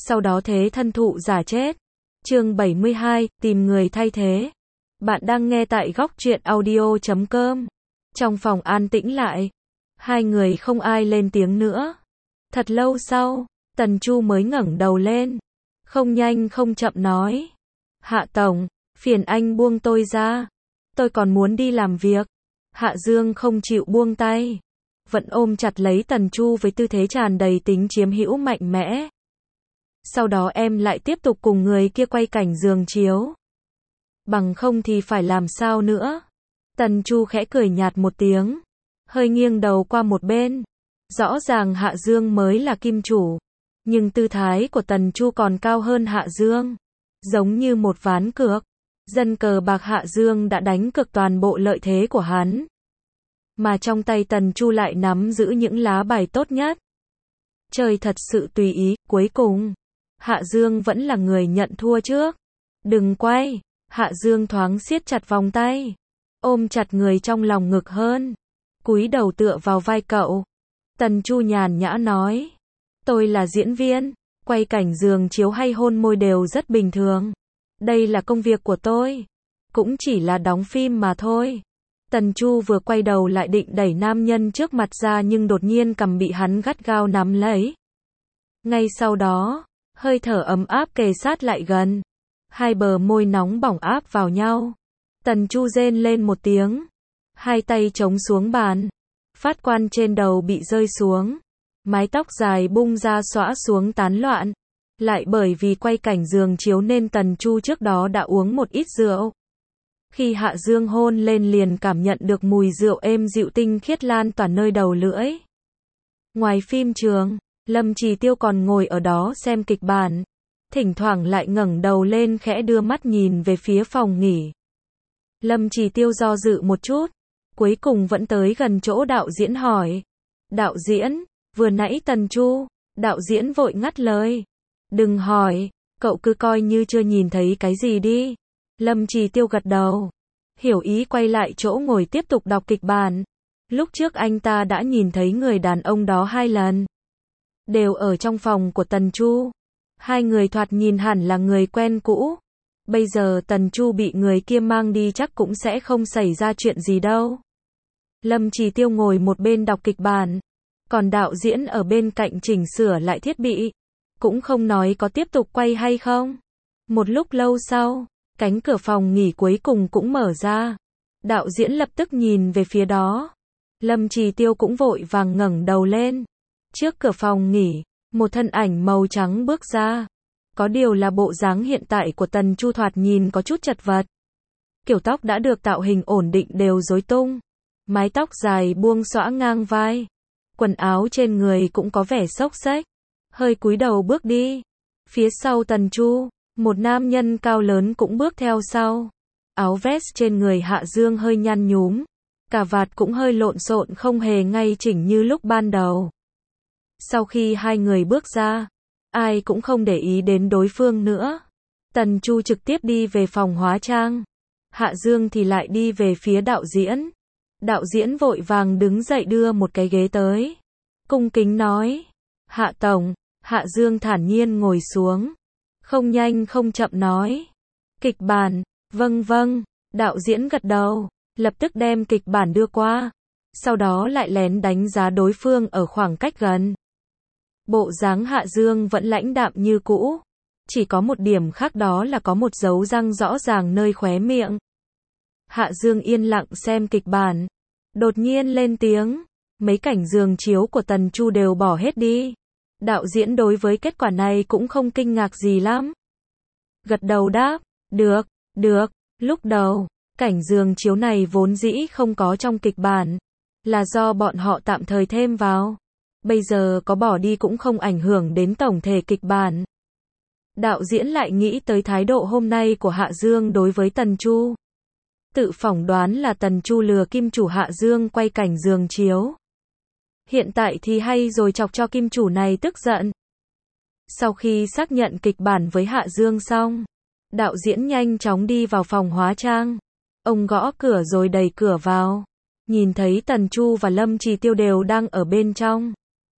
sau đó thế thân thụ giả chết. Chương 72, tìm người thay thế. Bạn đang nghe tại góc truyện audio.com. Trong phòng an tĩnh lại, hai người không ai lên tiếng nữa. Thật lâu sau, Tần Chu mới ngẩng đầu lên, không nhanh không chậm nói: Hạ Tổng, phiền anh buông tôi ra, tôi còn muốn đi làm việc. Hạ Dương không chịu buông tay, vẫn ôm chặt lấy Tần Chu với tư thế tràn đầy tính chiếm hữu mạnh mẽ. Sau đó em lại tiếp tục cùng người kia quay cảnh giường chiếu. Bằng không thì phải làm sao nữa? Tần Chu khẽ cười nhạt một tiếng, hơi nghiêng đầu qua một bên. Rõ ràng Hạ Dương mới là kim chủ, nhưng tư thái của Tần Chu còn cao hơn Hạ Dương, giống như một ván cược. Dân cờ bạc Hạ Dương đã đánh cược toàn bộ lợi thế của hắn, mà trong tay Tần Chu lại nắm giữ những lá bài tốt nhất. Chơi thật sự tùy ý, cuối cùng Hạ Dương vẫn là người nhận thua trước. Đừng quay. Hạ Dương thoáng siết chặt vòng tay, ôm chặt người trong lòng ngực hơn, cúi đầu tựa vào vai cậu. Tần Chu nhàn nhã nói: Tôi là diễn viên, quay cảnh giường chiếu hay hôn môi đều rất bình thường. Đây là công việc của tôi, cũng chỉ là đóng phim mà thôi. Tần Chu vừa quay đầu lại định đẩy nam nhân trước mặt ra nhưng đột nhiên cằm bị hắn gắt gao nắm lấy. Ngay sau đó, hơi thở ấm áp kề sát lại gần, hai bờ môi nóng bỏng áp vào nhau. Tần Chu rên lên một tiếng, hai tay chống xuống bàn, phát quan trên đầu bị rơi xuống, mái tóc dài bung ra xõa xuống tán loạn. Lại bởi vì quay cảnh giường chiếu nên Tần Chu trước đó đã uống một ít rượu. Khi Hạ Dương hôn lên liền cảm nhận được mùi rượu êm dịu tinh khiết lan tỏa nơi đầu lưỡi. Ngoài phim trường, Lâm Trì Tiêu còn ngồi ở đó xem kịch bản, thỉnh thoảng lại ngẩng đầu lên khẽ đưa mắt nhìn về phía phòng nghỉ. Lâm Trì Tiêu do dự một chút, cuối cùng vẫn tới gần chỗ đạo diễn hỏi: Đạo diễn, vừa nãy Tần Chu. Đạo diễn vội ngắt lời: Đừng hỏi, cậu cứ coi như chưa nhìn thấy cái gì đi. Lâm Trì Tiêu gật đầu, hiểu ý quay lại chỗ ngồi tiếp tục đọc kịch bản. Lúc trước anh ta đã nhìn thấy người đàn ông đó 2 lần, đều ở trong phòng của Tần Chu. Hai người thoạt nhìn hẳn là người quen cũ. Bây giờ Tần Chu bị người kia mang đi chắc cũng sẽ không xảy ra chuyện gì đâu. Lâm Trì Tiêu ngồi một bên đọc kịch bản, còn đạo diễn ở bên cạnh chỉnh sửa lại thiết bị, cũng không nói có tiếp tục quay hay không. Một lúc lâu sau, cánh cửa phòng nghỉ cuối cùng cũng mở ra. Đạo diễn lập tức nhìn về phía đó. Lâm Trì Tiêu cũng vội vàng ngẩng đầu lên. Trước cửa phòng nghỉ, một thân ảnh màu trắng bước ra. Có điều là bộ dáng hiện tại của Tần Chu thoạt nhìn có chút chật vật. Kiểu tóc đã được tạo hình ổn định đều rối tung, mái tóc dài buông xõa ngang vai, quần áo trên người cũng có vẻ xốc xếch. Hơi cúi đầu bước đi. Phía sau Tần Chu, một nam nhân cao lớn cũng bước theo sau. Áo vest trên người Hạ Dương hơi nhăn nhúm, cà vạt cũng hơi lộn xộn không hề ngay chỉnh như lúc ban đầu. Sau khi hai người bước ra, ai cũng không để ý đến đối phương nữa. Tần Chu trực tiếp đi về phòng hóa trang, Hạ Dương thì lại đi về phía đạo diễn. Đạo diễn vội vàng đứng dậy đưa một cái ghế tới, cung kính nói: Hạ Tổng. Hạ Dương thản nhiên ngồi xuống, không nhanh không chậm nói: Kịch bản. Vâng vâng. Đạo diễn gật đầu, lập tức đem kịch bản đưa qua, sau đó lại lén đánh giá đối phương ở khoảng cách gần. Bộ dáng Hạ Dương vẫn lãnh đạm như cũ, chỉ có một điểm khác đó là có một dấu răng rõ ràng nơi khóe miệng. Hạ Dương yên lặng xem kịch bản, đột nhiên lên tiếng: Mấy cảnh giường chiếu của Tần Chu đều bỏ hết đi. Đạo diễn đối với kết quả này cũng không kinh ngạc gì lắm, gật đầu đáp: Được, được. Lúc đầu, cảnh giường chiếu này vốn dĩ không có trong kịch bản, là do bọn họ tạm thời thêm vào. Bây giờ có bỏ đi cũng không ảnh hưởng đến tổng thể kịch bản. Đạo diễn lại nghĩ tới thái độ hôm nay của Hạ Dương đối với Tần Chu, tự phỏng đoán là Tần Chu lừa kim chủ Hạ Dương quay cảnh giường chiếu. Hiện tại thì hay rồi, chọc cho kim chủ này tức giận. Sau khi xác nhận kịch bản với Hạ Dương xong, đạo diễn nhanh chóng đi vào phòng hóa trang. Ông gõ cửa rồi đẩy cửa vào, nhìn thấy Tần Chu và Lâm Trì Tiêu đều đang ở bên trong.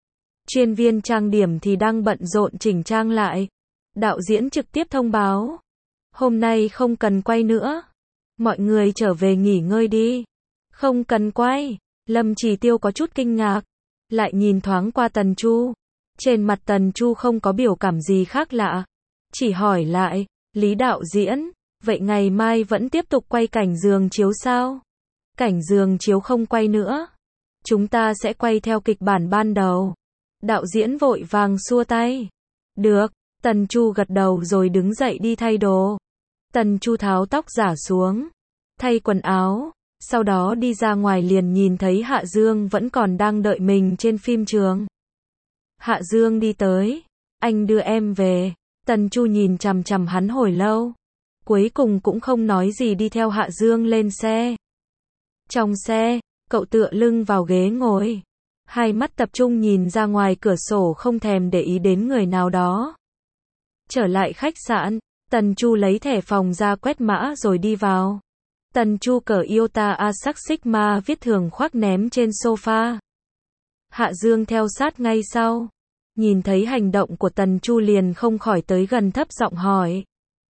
Chuyên viên trang điểm thì đang bận rộn chỉnh trang lại. Đạo diễn trực tiếp thông báo. Hôm nay không cần quay nữa. Mọi người trở về nghỉ ngơi đi. Không cần quay. Lâm Chỉ Tiêu có chút kinh ngạc. Lại nhìn thoáng qua Tần Chu. Trên mặt Tần Chu không có biểu cảm gì khác lạ. Chỉ hỏi lại, Lý đạo diễn, vậy ngày mai vẫn tiếp tục quay cảnh giường chiếu sao? Cảnh giường chiếu không quay nữa. Chúng ta sẽ quay theo kịch bản ban đầu. Đạo diễn vội vàng xua tay. Được, Tần Chu gật đầu rồi đứng dậy đi thay đồ. Tần Chu tháo tóc giả xuống, thay quần áo, sau đó đi ra ngoài liền nhìn thấy Hạ Dương vẫn còn đang đợi mình trên phim trường. Hạ Dương đi tới, anh đưa em về. Tần Chu nhìn chằm chằm hắn hồi lâu, cuối cùng cũng không nói gì đi theo Hạ Dương lên xe. Trong xe, cậu tựa lưng vào ghế ngồi, hai mắt tập trung nhìn ra ngoài cửa sổ không thèm để ý đến người nào đó. Trở lại khách sạn, Tần Chu lấy thẻ phòng ra quét mã rồi đi vào. Tần Chu cởi Iota Asac Sigma viết thường khoác ném trên sofa. Hạ Dương theo sát ngay sau. Nhìn thấy hành động của Tần Chu liền không khỏi tới gần thấp giọng hỏi.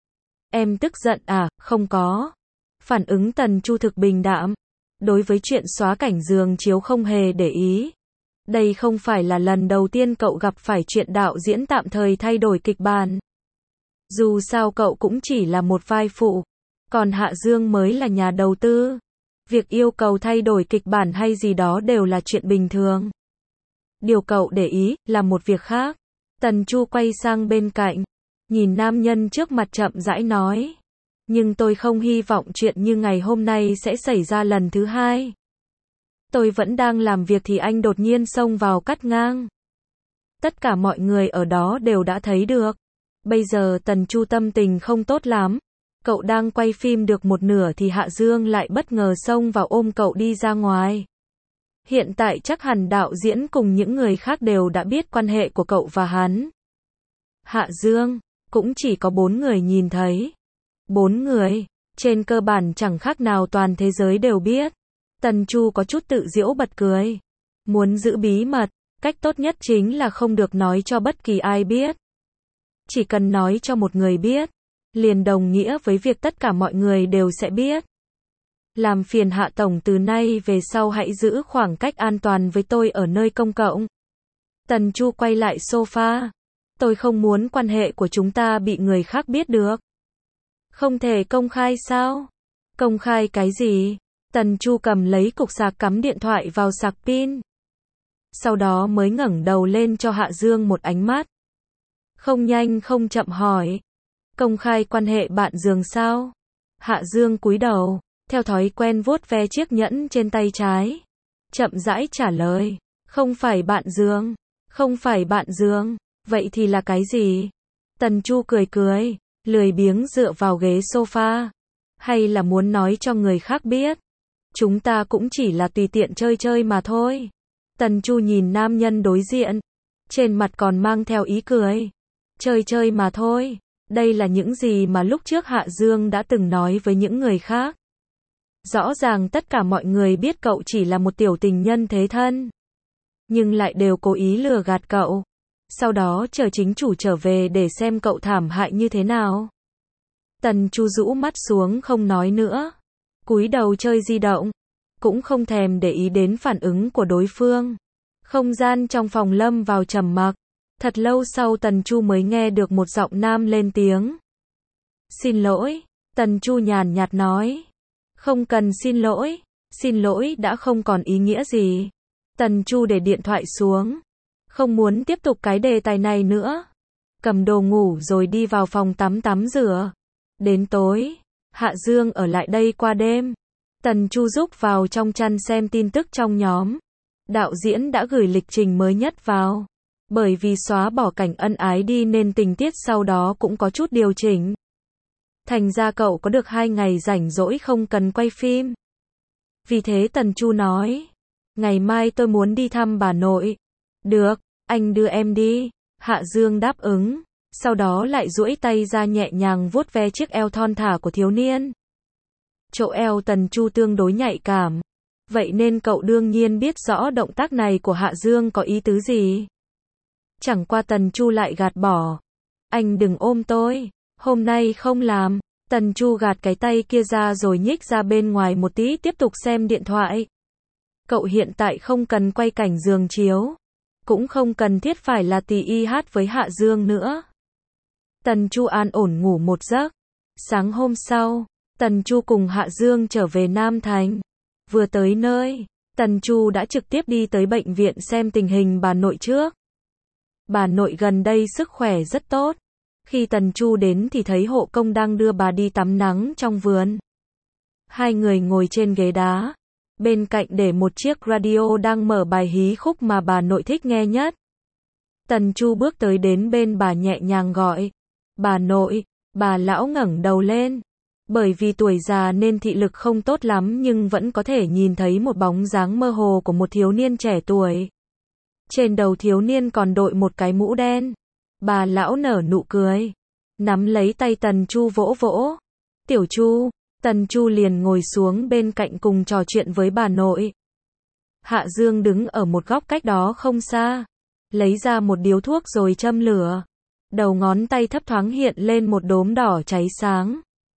Em tức giận à? Không có. Phản ứng Tần Chu thực bình đạm. Đối với chuyện xóa cảnh giường chiếu không hề để ý. Đây không phải là lần đầu tiên cậu gặp phải chuyện đạo diễn tạm thời thay đổi kịch bản. Dù sao cậu cũng chỉ là một vai phụ. Còn Hạ Dương mới là nhà đầu tư. Việc yêu cầu thay đổi kịch bản hay gì đó đều là chuyện bình thường. Điều cậu để ý là một việc khác. Tần Chu quay sang bên cạnh, nhìn nam nhân trước mặt chậm rãi nói. Nhưng tôi không hy vọng chuyện như ngày hôm nay sẽ xảy ra lần thứ hai. Tôi vẫn đang làm việc thì anh đột nhiên xông vào cắt ngang. Tất cả mọi người ở đó đều đã thấy được. Bây giờ Tần Chu tâm tình không tốt lắm. Cậu đang quay phim được một nửa thì Hạ Dương lại bất ngờ xông vào ôm cậu đi ra ngoài. Hiện tại chắc hẳn đạo diễn cùng những người khác đều đã biết quan hệ của cậu và hắn. Hạ Dương, cũng chỉ có 4 người nhìn thấy. 4 người, trên cơ bản chẳng khác nào toàn thế giới đều biết. Tần Chu có chút tự giễu bật cười. Muốn giữ bí mật, cách tốt nhất chính là không được nói cho bất kỳ ai biết. Chỉ cần nói cho một người biết, liền đồng nghĩa với việc tất cả mọi người đều sẽ biết. Làm phiền Hạ Tổng từ nay về sau hãy giữ khoảng cách an toàn với tôi ở nơi công cộng. Tần Chu quay lại sofa. Tôi không muốn quan hệ của chúng ta bị người khác biết được. Không thể công khai sao? Công khai cái gì? Tần Chu cầm lấy cục sạc cắm điện thoại vào sạc pin. Sau đó mới ngẩng đầu lên cho Hạ Dương một ánh mắt. Không nhanh không chậm hỏi. Công khai quan hệ bạn giường sao? Hạ Dương cúi đầu, theo thói quen vuốt ve chiếc nhẫn trên tay trái. Chậm rãi trả lời. Không phải bạn giường. Không phải bạn giường. Vậy thì là cái gì? Tần Chu cười cười, lười biếng dựa vào ghế sofa. Hay là muốn nói cho người khác biết? Chúng ta cũng chỉ là tùy tiện chơi chơi mà thôi. Tần Chu nhìn nam nhân đối diện. Trên mặt còn mang theo ý cười. Chơi chơi mà thôi. Đây là những gì mà lúc trước Hạ Dương đã từng nói với những người khác. Rõ ràng tất cả mọi người biết cậu chỉ là một tiểu tình nhân thế thân. Nhưng lại đều cố ý lừa gạt cậu. Sau đó chờ chính chủ trở về để xem cậu thảm hại như thế nào. Tần Chu rũ mắt xuống không nói nữa. Cúi đầu chơi di động. Cũng không thèm để ý đến phản ứng của đối phương. Không gian trong phòng lâm vào trầm mặc. Thật lâu sau Tần Chu mới nghe được một giọng nam lên tiếng. Xin lỗi. Tần Chu nhàn nhạt nói. Không cần xin lỗi. Xin lỗi đã không còn ý nghĩa gì. Tần Chu để điện thoại xuống. Không muốn tiếp tục cái đề tài này nữa. Cầm đồ ngủ rồi đi vào phòng tắm rửa. Đến tối, Hạ Dương ở lại đây qua đêm. Tần Chu rúc vào trong chăn xem tin tức trong nhóm. Đạo diễn đã gửi lịch trình mới nhất vào. Bởi vì xóa bỏ cảnh ân ái đi nên tình tiết sau đó cũng có chút điều chỉnh. Thành ra cậu có được 2 ngày rảnh rỗi không cần quay phim. Vì thế Tần Chu nói. Ngày mai tôi muốn đi thăm bà nội. Được, anh đưa em đi. Hạ Dương đáp ứng. Sau đó lại duỗi tay ra nhẹ nhàng vuốt ve chiếc eo thon thả của thiếu niên. Chỗ eo Tần Chu tương đối nhạy cảm. Vậy nên cậu đương nhiên biết rõ động tác này của Hạ Dương có ý tứ gì. Chẳng qua Tần Chu lại gạt bỏ. Anh đừng ôm tôi, hôm nay không làm. Tần Chu gạt cái tay kia ra rồi nhích ra bên ngoài một tí tiếp tục xem điện thoại. Cậu hiện tại không cần quay cảnh giường chiếu, cũng không cần thiết phải là tì y hát với Hạ Dương nữa. Tần Chu an ổn ngủ một giấc. Sáng hôm sau, Tần Chu cùng Hạ Dương trở về Nam Thành. Vừa tới nơi, Tần Chu đã trực tiếp đi tới bệnh viện xem tình hình bà nội trước. Bà nội gần đây sức khỏe rất tốt. Khi Tần Chu đến thì thấy hộ công đang đưa bà đi tắm nắng trong vườn. Hai người ngồi trên ghế đá. Bên cạnh để một chiếc radio đang mở bài hí khúc mà bà nội thích nghe nhất. Tần Chu bước tới đến bên bà nhẹ nhàng gọi. Bà nội, bà lão ngẩng đầu lên. Bởi vì tuổi già nên thị lực không tốt lắm nhưng vẫn có thể nhìn thấy một bóng dáng mơ hồ của một thiếu niên trẻ tuổi. Trên đầu thiếu niên còn đội một cái mũ đen. Bà lão nở nụ cười. Nắm lấy tay Tần Chu vỗ vỗ. Tiểu Chu. Tần Chu liền ngồi xuống bên cạnh cùng trò chuyện với bà nội. Hạ Dương đứng ở một góc cách đó không xa. Lấy ra một điếu thuốc rồi châm lửa. Đầu ngón tay thấp thoáng hiện lên một đốm đỏ cháy sáng.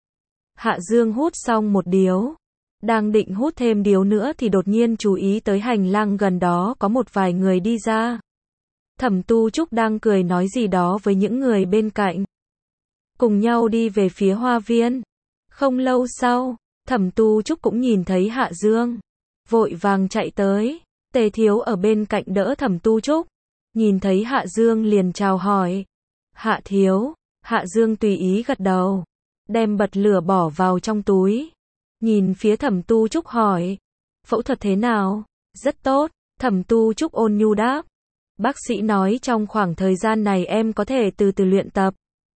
Hạ Dương hút xong một điếu. Đang định hút thêm điếu nữa thì đột nhiên chú ý tới hành lang gần đó có một vài người đi ra. Thẩm Tu Trúc đang cười nói gì đó với những người bên cạnh. Cùng nhau đi về phía hoa viên. Không lâu sau, Thẩm Tu Trúc cũng nhìn thấy Hạ Dương. Vội vàng chạy tới. Tề Thiếu ở bên cạnh đỡ Thẩm Tu Trúc. Nhìn thấy Hạ Dương liền chào hỏi. Hạ Thiếu. Hạ Dương tùy ý gật đầu. Đem bật lửa bỏ vào trong túi. Nhìn phía Thẩm Tu Trúc hỏi. Phẫu thuật thế nào? Rất tốt. Thẩm Tu Trúc ôn nhu đáp. Bác sĩ nói trong khoảng thời gian này em có thể từ từ luyện tập.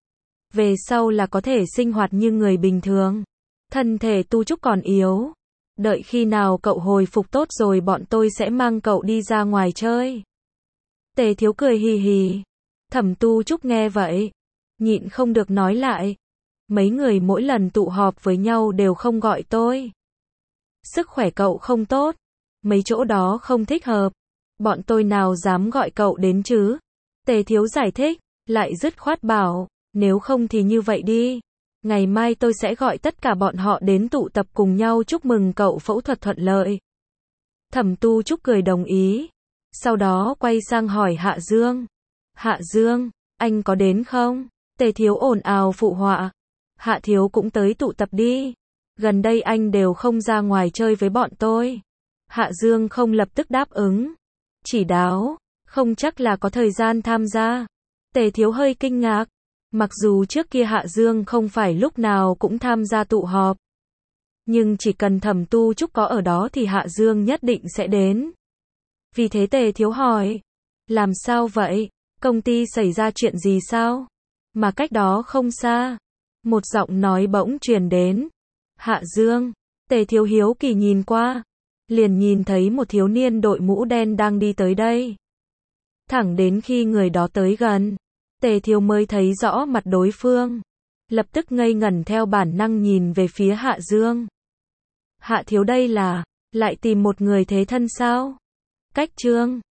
Về sau là có thể sinh hoạt như người bình thường. Thân thể Tu Trúc còn yếu. Đợi khi nào cậu hồi phục tốt rồi bọn tôi sẽ mang cậu đi ra ngoài chơi. Tề Thiếu cười hì hì. Thẩm Tu Trúc nghe vậy. Nhịn không được nói lại. Mấy người mỗi lần tụ họp với nhau đều không gọi tôi. Sức khỏe cậu không tốt. Mấy chỗ đó không thích hợp. Bọn tôi nào dám gọi cậu đến chứ? Tề Thiếu giải thích. Lại dứt khoát bảo. Nếu không thì như vậy đi. Ngày mai tôi sẽ gọi tất cả bọn họ đến tụ tập cùng nhau chúc mừng cậu phẫu thuật thuận lợi. Thẩm Tu Trúc cười đồng ý. Sau đó quay sang hỏi Hạ Dương. Hạ Dương, anh có đến không? Tề Thiếu ồn ào phụ họa. Hạ Thiếu cũng tới tụ tập đi. Gần đây anh đều không ra ngoài chơi với bọn tôi. Hạ Dương không lập tức đáp ứng. Chỉ đáo, không chắc là có thời gian tham gia. Tề Thiếu hơi kinh ngạc. Mặc dù trước kia Hạ Dương không phải lúc nào cũng tham gia tụ họp. Nhưng chỉ cần Thẩm Tu Trúc có ở đó thì Hạ Dương nhất định sẽ đến. Vì thế Tề Thiếu hỏi. Làm sao vậy? Công ty xảy ra chuyện gì sao? Mà cách đó không xa. Một giọng nói bỗng truyền đến. Hạ Dương. Tề Thiếu hiếu kỳ nhìn qua. Liền nhìn thấy một thiếu niên đội mũ đen đang đi tới đây. Thẳng đến khi người đó tới gần. Tề Thiếu mới thấy rõ mặt đối phương. Lập tức ngây ngẩn theo bản năng nhìn về phía Hạ Dương. Hạ Thiếu đây là, lại tìm một người thế thân sao? Cách Trương.